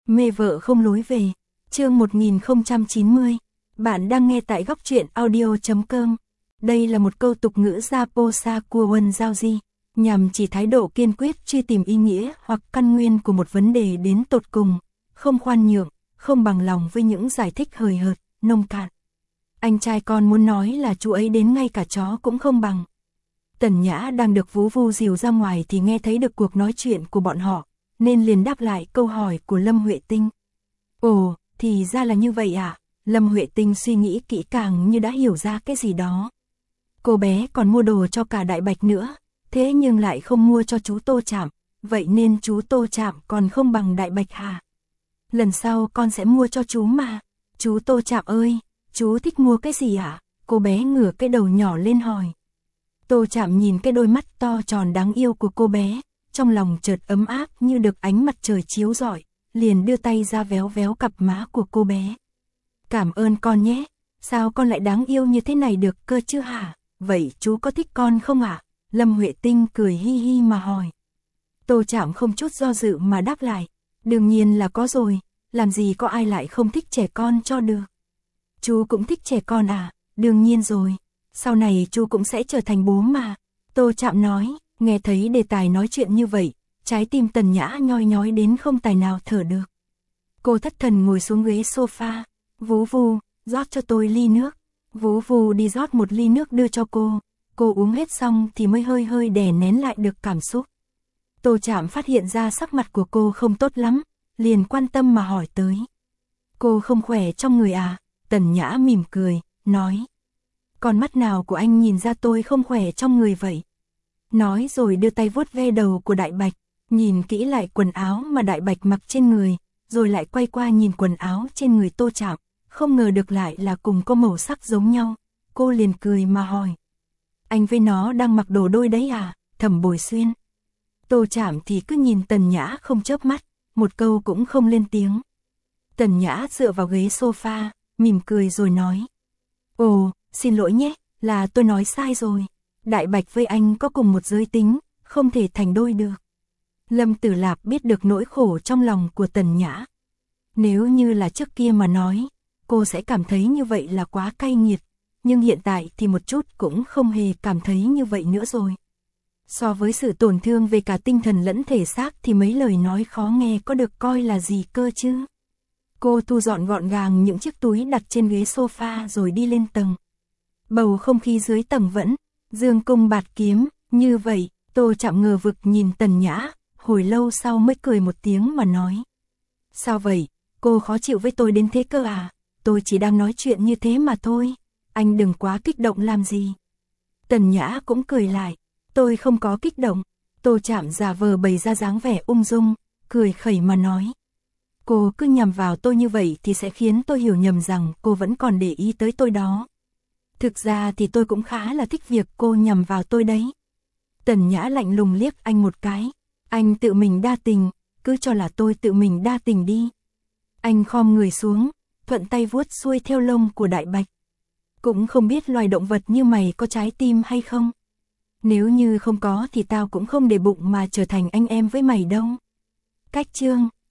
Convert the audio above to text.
Mê vợ không lối về. Chương 1090. Bạn đang nghe tại góc truyện audio.com. Đây là một câu tục ngữ Japosa của Won Giao, nhằm chỉ thái độ kiên quyết truy tìm ý nghĩa hoặc căn nguyên của một vấn đề đến tột cùng, không khoan nhượng, không bằng lòng với những giải thích hời hợt, nông cạn. Anh trai con muốn nói là chú ấy đến ngay cả chó cũng không bằng. Tần Nhã đang được Vú Vu dìu ra ngoài thì nghe thấy được cuộc nói chuyện của bọn họ, nên liền đáp lại câu hỏi của Lâm Huệ Tinh. Ồ, thì ra là như vậy à? Lâm Huệ Tinh suy nghĩ kỹ càng như đã hiểu ra cái gì đó. Cô bé còn mua đồ cho cả Đại Bạch nữa, thế nhưng lại không mua cho chú Tô Trạm, vậy nên chú Tô Trạm còn không bằng Đại Bạch hả? Lần sau con sẽ mua cho chú mà. Chú Tô Trạm ơi, chú thích mua cái gì ạ? Cô bé ngửa cái đầu nhỏ lên hỏi. Tô Trạm nhìn cái đôi mắt to tròn đáng yêu của cô bé, trong lòng chợt ấm áp như được ánh mặt trời chiếu rọi, liền đưa tay ra véo véo cặp má của cô bé. Cảm ơn con nhé, sao con lại đáng yêu như thế này được cơ chứ hả? Vậy chú có thích con không ạ? Lâm Huệ Tinh cười hi hi mà hỏi. Tô Trạm không chút do dự mà đáp lại, đương nhiên là có rồi, làm gì có ai lại không thích trẻ con cho được. Chú cũng thích trẻ con à? Đương nhiên rồi, sau này chú cũng sẽ trở thành bố mà. Tô Trạm nói, nghe thấy đề tài nói chuyện như vậy, trái tim Tần Nhã nhoi nhói đến không tài nào thở được. Cô thất thần ngồi xuống ghế sofa, Vú Vu, rót cho tôi ly nước. Vú Vu đi rót một ly nước đưa cho cô uống hết xong thì mới hơi hơi đè nén lại được cảm xúc. Tô Trạm phát hiện ra sắc mặt của cô không tốt lắm, liền quan tâm mà hỏi tới. Cô không khỏe trong người à? Tần Nhã mỉm cười, nói. Con mắt nào của anh nhìn ra tôi không khỏe trong người vậy? Nói rồi đưa tay vuốt ve đầu của Đại Bạch, nhìn kỹ lại quần áo mà Đại Bạch mặc trên người, rồi lại quay qua nhìn quần áo trên người Tô Trạm, không ngờ được lại là cùng có màu sắc giống nhau. Cô liền cười mà hỏi. Anh với nó đang mặc đồ đôi đấy à? Thẩm Bồi Xuyên. Tô Trạm thì cứ nhìn Tần Nhã không chớp mắt, một câu cũng không lên tiếng. Tần Nhã dựa vào ghế sofa, mỉm cười rồi nói. Ồ, xin lỗi nhé, là tôi nói sai rồi. Đại Bạch với anh có cùng một giới tính, không thể thành đôi được. Lâm Tử Lạp biết được nỗi khổ trong lòng của Tần Nhã. Nếu như là trước kia mà nói, cô sẽ cảm thấy như vậy là quá cay nghiệt, nhưng hiện tại thì một chút cũng không hề cảm thấy như vậy nữa rồi. So với sự tổn thương về cả tinh thần lẫn thể xác thì mấy lời nói khó nghe có được coi là gì cơ chứ. Cô thu dọn gọn gàng những chiếc túi đặt trên ghế sofa rồi đi lên tầng. Bầu không khí dưới tầng vẫn dương cung bạt kiếm, như vậy. Tô Trạm ngờ vực nhìn Tần Nhã, hồi lâu sau mới cười một tiếng mà nói. Sao vậy, cô khó chịu với tôi đến thế cơ à? Tôi chỉ đang nói chuyện như thế mà thôi, anh đừng quá kích động làm gì. Tần Nhã cũng cười lại, tôi không có kích động. Tô Trạm giả vờ bày ra dáng vẻ ung dung, cười khẩy mà nói. Cô cứ nhằm vào tôi như vậy thì sẽ khiến tôi hiểu nhầm rằng cô vẫn còn để ý tới tôi đó. Thực ra thì tôi cũng khá là thích việc cô nhằm vào tôi đấy. Tần Nhã lạnh lùng liếc anh một cái. Anh tự mình đa tình, cứ cho là tôi tự mình đa tình đi. Anh khom người xuống, thuận tay vuốt xuôi theo lông của Đại Bạch. Cũng không biết loài động vật như mày có trái tim hay không. Nếu như không có thì tao cũng không để bụng mà trở thành anh em với mày đâu. Cách chương